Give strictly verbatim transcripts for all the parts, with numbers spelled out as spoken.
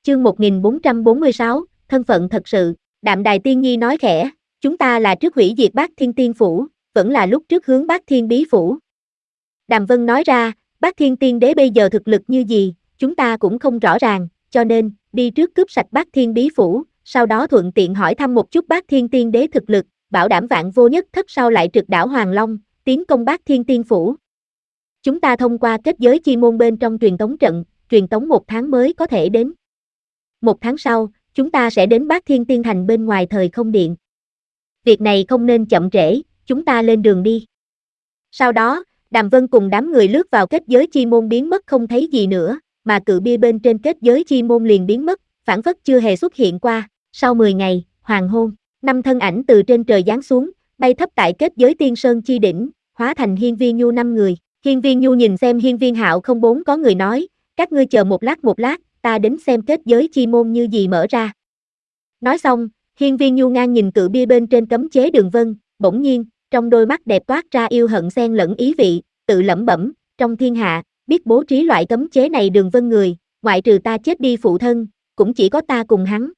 Chương một nghìn bốn trăm bốn mươi sáu, thân phận thật sự. Đạm Đài Tiên Nhi nói khẽ, chúng ta là trước hủy diệt Bát Thiên Tiên Phủ, vẫn là lúc trước hướng Bát Thiên Bí Phủ. Đàm Vân nói ra, Bát Thiên Tiên Đế bây giờ thực lực như gì, chúng ta cũng không rõ ràng, cho nên, đi trước cướp sạch Bát Thiên Bí Phủ, sau đó thuận tiện hỏi thăm một chút Bát Thiên Tiên Đế thực lực, bảo đảm vạn vô nhất thất sau lại trực đảo Hoàng Long, tiến công Bát Thiên Tiên Phủ. Chúng ta thông qua kết giới chi môn bên trong truyền tống trận, truyền tống một tháng mới có thể đến. Một tháng sau, chúng ta sẽ đến Bát Thiên Tiên Thành bên ngoài thời không điện. Việc này không nên chậm trễ, chúng ta lên đường đi. Sau đó, Đàm Vân cùng đám người lướt vào kết giới chi môn biến mất không thấy gì nữa, mà cự bia bên trên kết giới chi môn liền biến mất, phảng phất chưa hề xuất hiện qua. Sau mười ngày, hoàng hôn, năm thân ảnh từ trên trời giáng xuống, bay thấp tại kết giới tiên sơn chi đỉnh, hóa thành Hiên Viên Nhu năm người. Hiên Viên Nhu nhìn xem Hiên Viên Hạo không bốn có người nói, các ngươi chờ một lát một lát, ta đến xem kết giới chi môn như gì mở ra. Nói xong, Hiên Viên Nhu ngang nhìn cự bia bên trên cấm chế đường vân, bỗng nhiên, trong đôi mắt đẹp toát ra yêu hận xen lẫn ý vị, tự lẩm bẩm, trong thiên hạ, biết bố trí loại cấm chế này đường vân người, ngoại trừ ta chết đi phụ thân, cũng chỉ có ta cùng hắn.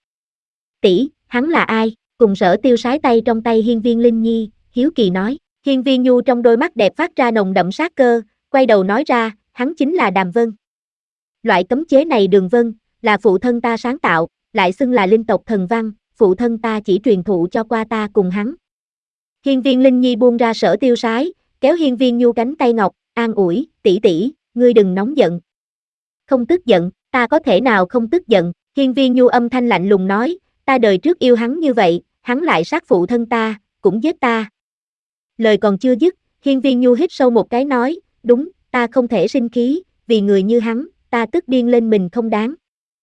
Tỷ, hắn là ai? Cùng Sở Tiêu sái tay trong tay Hiên Viên Linh Nhi, hiếu kỳ nói. Hiên Viên Nhu trong đôi mắt đẹp phát ra nồng đậm sát cơ, quay đầu nói ra, hắn chính là Đàm Vân. Loại cấm chế này đường vân, là phụ thân ta sáng tạo, lại xưng là linh tộc thần văn, phụ thân ta chỉ truyền thụ cho qua ta cùng hắn. Hiên Viên Linh Nhi buông ra Sở Tiêu sái, kéo Hiên Viên Nhu cánh tay ngọc, an ủi, tỷ tỷ, ngươi đừng nóng giận. Không tức giận, ta có thể nào không tức giận, Hiên Viên Nhu âm thanh lạnh lùng nói, ta đời trước yêu hắn như vậy, hắn lại sát phụ thân ta, cũng giết ta. Lời còn chưa dứt, Hiên Viên Nhu hít sâu một cái nói, đúng, ta không thể sinh khí, vì người như hắn, ta tức điên lên mình không đáng.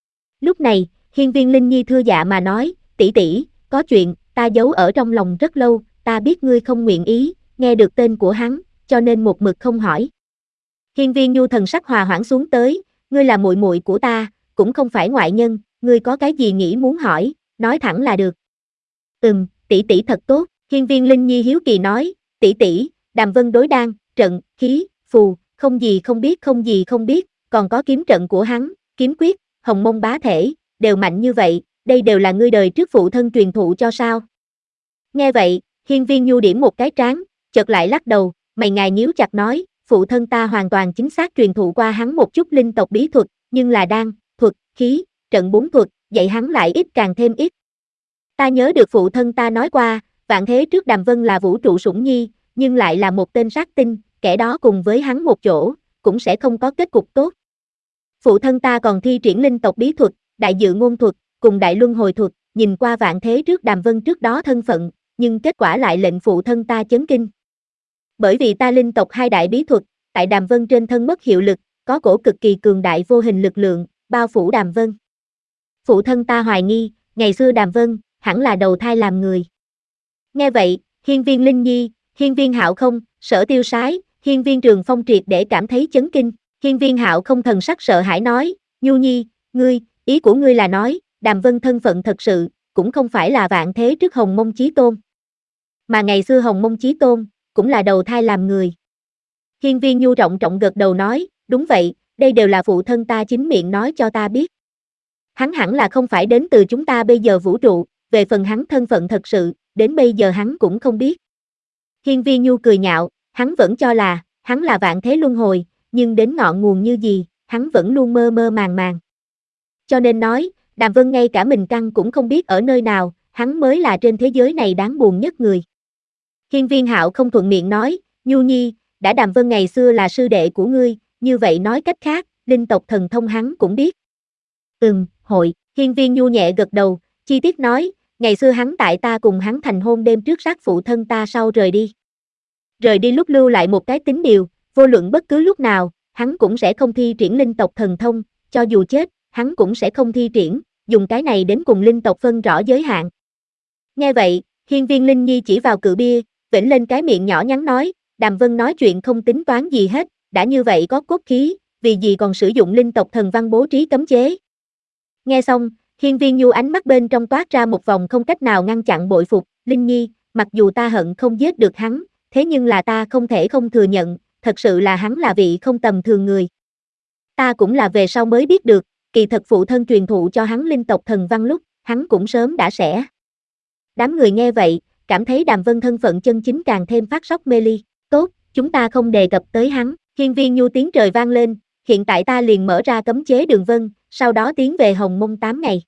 Lúc này, Hiên Viên Linh Nhi thưa dạ mà nói, tỷ tỷ, có chuyện, ta giấu ở trong lòng rất lâu, ta biết ngươi không nguyện ý, nghe được tên của hắn, cho nên một mực không hỏi. Hiên Viên Nhu thần sắc hòa hoãn xuống tới, ngươi là muội muội của ta, cũng không phải ngoại nhân, ngươi có cái gì nghĩ muốn hỏi, nói thẳng là được. Ừm, tỷ tỷ thật tốt, Hiên Viên Linh Nhi hiếu kỳ nói, tỷ tỷ, Đàm Vân đối đan, trận, khí, phù, không gì không biết không gì không biết, còn có kiếm trận của hắn, kiếm quyết, hồng mông bá thể, đều mạnh như vậy, đây đều là ngươi đời trước phụ thân truyền thụ cho sao? Nghe vậy, Hiên Viên Nhu điểm một cái trán, chợt lại lắc đầu, mày ngài nhíu chặt nói, phụ thân ta hoàn toàn chính xác truyền thụ qua hắn một chút linh tộc bí thuật, nhưng là đan, thuật, khí, trận bốn thuật, dạy hắn lại ít càng thêm ít. Ta nhớ được phụ thân ta nói qua, vạn thế trước Đàm Vân là vũ trụ sủng nhi, nhưng lại là một tên sát tinh, kẻ đó cùng với hắn một chỗ, cũng sẽ không có kết cục tốt. Phụ thân ta còn thi triển linh tộc bí thuật, đại dự ngôn thuật, cùng đại luân hồi thuật, nhìn qua vạn thế trước Đàm Vân trước đó thân phận, nhưng kết quả lại lệnh phụ thân ta chấn kinh. Bởi vì ta linh tộc hai đại bí thuật, tại Đàm Vân trên thân mất hiệu lực, có cổ cực kỳ cường đại vô hình lực lượng, bao phủ Đàm Vân. Phụ thân ta hoài nghi, ngày xưa Đàm Vân, hẳn là đầu thai làm người. Nghe vậy, Hiên Viên Linh Nhi, Hiên Viên Hạo không, Sở Tiêu sái, Hiên Viên Trường Phong triệt để cảm thấy chấn kinh. Hiên Viên Hạo không thần sắc sợ hãi nói, Nhu Nhi, ngươi, ý của ngươi là nói, Đàm Vân thân phận thật sự, cũng không phải là vạn thế trước Hồng Mông Chí Tôn. Mà ngày xưa Hồng Mông Chí Tôn, cũng là đầu thai làm người. Hiên Viên Nhu trọng trọng gật đầu nói, đúng vậy, đây đều là phụ thân ta chính miệng nói cho ta biết. Hắn hẳn là không phải đến từ chúng ta bây giờ vũ trụ, về phần hắn thân phận thật sự, đến bây giờ hắn cũng không biết. Hiên Viên Nhu cười nhạo, hắn vẫn cho là, hắn là vạn thế luân hồi, nhưng đến ngọn nguồn như gì, hắn vẫn luôn mơ mơ màng màng. Cho nên nói, Đàm Vân ngay cả mình căn cũng không biết ở nơi nào, hắn mới là trên thế giới này đáng buồn nhất người. Hiên Viên Hạo không thuận miệng nói, Nhu Nhi, đã Đàm Vân ngày xưa là sư đệ của ngươi, như vậy nói cách khác, linh tộc thần thông hắn cũng biết. Ừm, hội, Hiên Viên Nhu nhẹ gật đầu, chi tiết nói, ngày xưa hắn tại ta cùng hắn thành hôn đêm trước sát phụ thân ta sau rời đi. Rời đi lúc lưu lại một cái tín điều, vô luận bất cứ lúc nào, hắn cũng sẽ không thi triển linh tộc thần thông, cho dù chết, hắn cũng sẽ không thi triển, dùng cái này đến cùng linh tộc phân rõ giới hạn. Nghe vậy, Hiên Viên Linh Nhi chỉ vào cự bia, vểnh lên cái miệng nhỏ nhắn nói, Đàm Vân nói chuyện không tính toán gì hết, đã như vậy có cốt khí, vì gì còn sử dụng linh tộc thần văn bố trí cấm chế. Nghe xong, Hiên Viên Nhu ánh mắt bên trong toát ra một vòng không cách nào ngăn chặn bội phục, Linh Nhi, mặc dù ta hận không giết được hắn, thế nhưng là ta không thể không thừa nhận, thật sự là hắn là vị không tầm thường người. Ta cũng là về sau mới biết được, kỳ thật phụ thân truyền thụ cho hắn linh tộc thần văn lúc, hắn cũng sớm đã sẽ. Đám người nghe vậy, cảm thấy Đàm Vân thân phận chân chính càng thêm phát sóc mê ly. Tốt, chúng ta không đề cập tới hắn. Hiên Viên Nhu tiếng trời vang lên, hiện tại ta liền mở ra cấm chế đường vân, sau đó tiến về Hồng Mông tám ngày.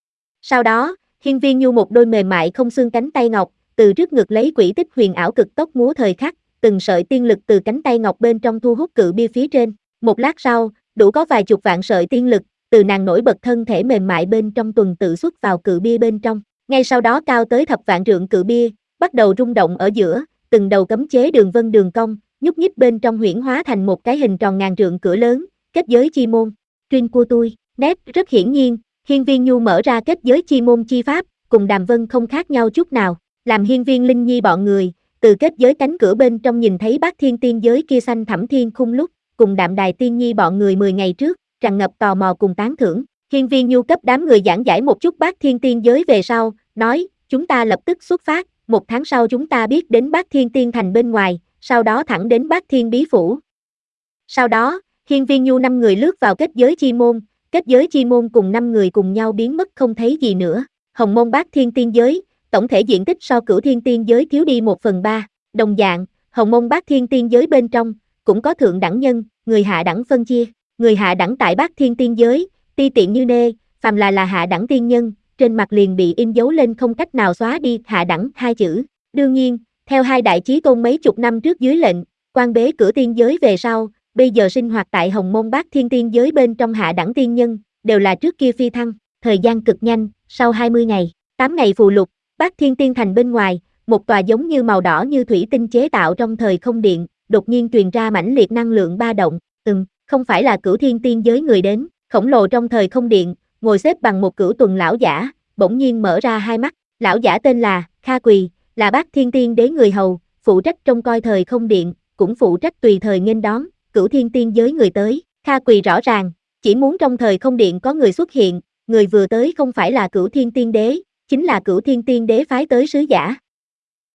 Sau đó, Hiên Viên Nhu một đôi mềm mại không xương cánh tay ngọc, từ trước ngực lấy quỷ tích huyền ảo cực tốc múa thời khắc, từng sợi tiên lực từ cánh tay ngọc bên trong thu hút cự bia phía trên. Một lát sau, đủ có vài chục vạn sợi tiên lực, từ nàng nổi bật thân thể mềm mại bên trong tuần tự xuất vào cự bia bên trong. Ngay sau đó cao tới thập vạn trượng cự bia, bắt đầu rung động ở giữa, từng đầu cấm chế đường vân đường cong, nhúc nhích bên trong huyễn hóa thành một cái hình tròn ngàn trượng cửa lớn, kết giới chi môn. Tuyên của tôi, nét rất hiển nhiên, Hiên Viên Nhu mở ra kết giới chi môn chi pháp, cùng Đàm Vân không khác nhau chút nào, làm Hiên Viên Linh Nhi bọn người, từ kết giới cánh cửa bên trong nhìn thấy Bát Thiên Tiên giới kia xanh thẳm thiên khung lúc, cùng Đạm Đài Tiên Nhi bọn người mười ngày trước, tràn ngập tò mò cùng tán thưởng. Hiên Viên Nhu cấp đám người giảng giải một chút Bát Thiên Tiên giới về sau, nói, chúng ta lập tức xuất phát, một tháng sau chúng ta biết đến Bát Thiên Tiên thành bên ngoài, sau đó thẳng đến Bát Thiên Bí Phủ. Sau đó, Hiên Viên Nhu năm người lướt vào kết giới chi môn, kết giới chi môn cùng năm người cùng nhau biến mất không thấy gì nữa. Hồng Mông Bát Thiên Tiên giới, tổng thể diện tích so Cửu Thiên Tiên giới thiếu đi một phần ba, đồng dạng, Hồng Mông Bát Thiên Tiên giới bên trong, cũng có thượng đẳng nhân, người hạ đẳng phân chia, người hạ đẳng tại Bát Thiên Tiên giới, ti tiện như nê, phàm là là hạ đẳng tiên nhân, trên mặt liền bị in dấu lên không cách nào xóa đi hạ đẳng hai chữ. Đương nhiên, theo hai đại chí tôn mấy chục năm trước dưới lệnh, quan bế cửa tiên giới về sau, bây giờ sinh hoạt tại Hồng Mông Bát Thiên Tiên giới bên trong hạ đẳng tiên nhân, đều là trước kia phi thăng, thời gian cực nhanh, sau hai mươi ngày, tám ngày phù lục, Bát Thiên Tiên thành bên ngoài, một tòa giống như màu đỏ như thủy tinh chế tạo trong thời không điện, đột nhiên truyền ra mãnh liệt năng lượng ba động, ừm, không phải là Cửu Thiên Tiên giới người đến, khổng lồ trong thời không điện, ngồi xếp bằng một cửu tuần lão giả, bỗng nhiên mở ra hai mắt, lão giả tên là Kha Quỳ, là Bát Thiên Tiên đế người hầu, phụ trách trông coi thời không điện, cũng phụ trách tùy thời nghênh đón Cửu Thiên Tiên giới người tới. Kha Quỳ rõ ràng, chỉ muốn trong thời không điện có người xuất hiện, người vừa tới không phải là Cửu Thiên Tiên đế, chính là Cửu Thiên Tiên đế phái tới sứ giả.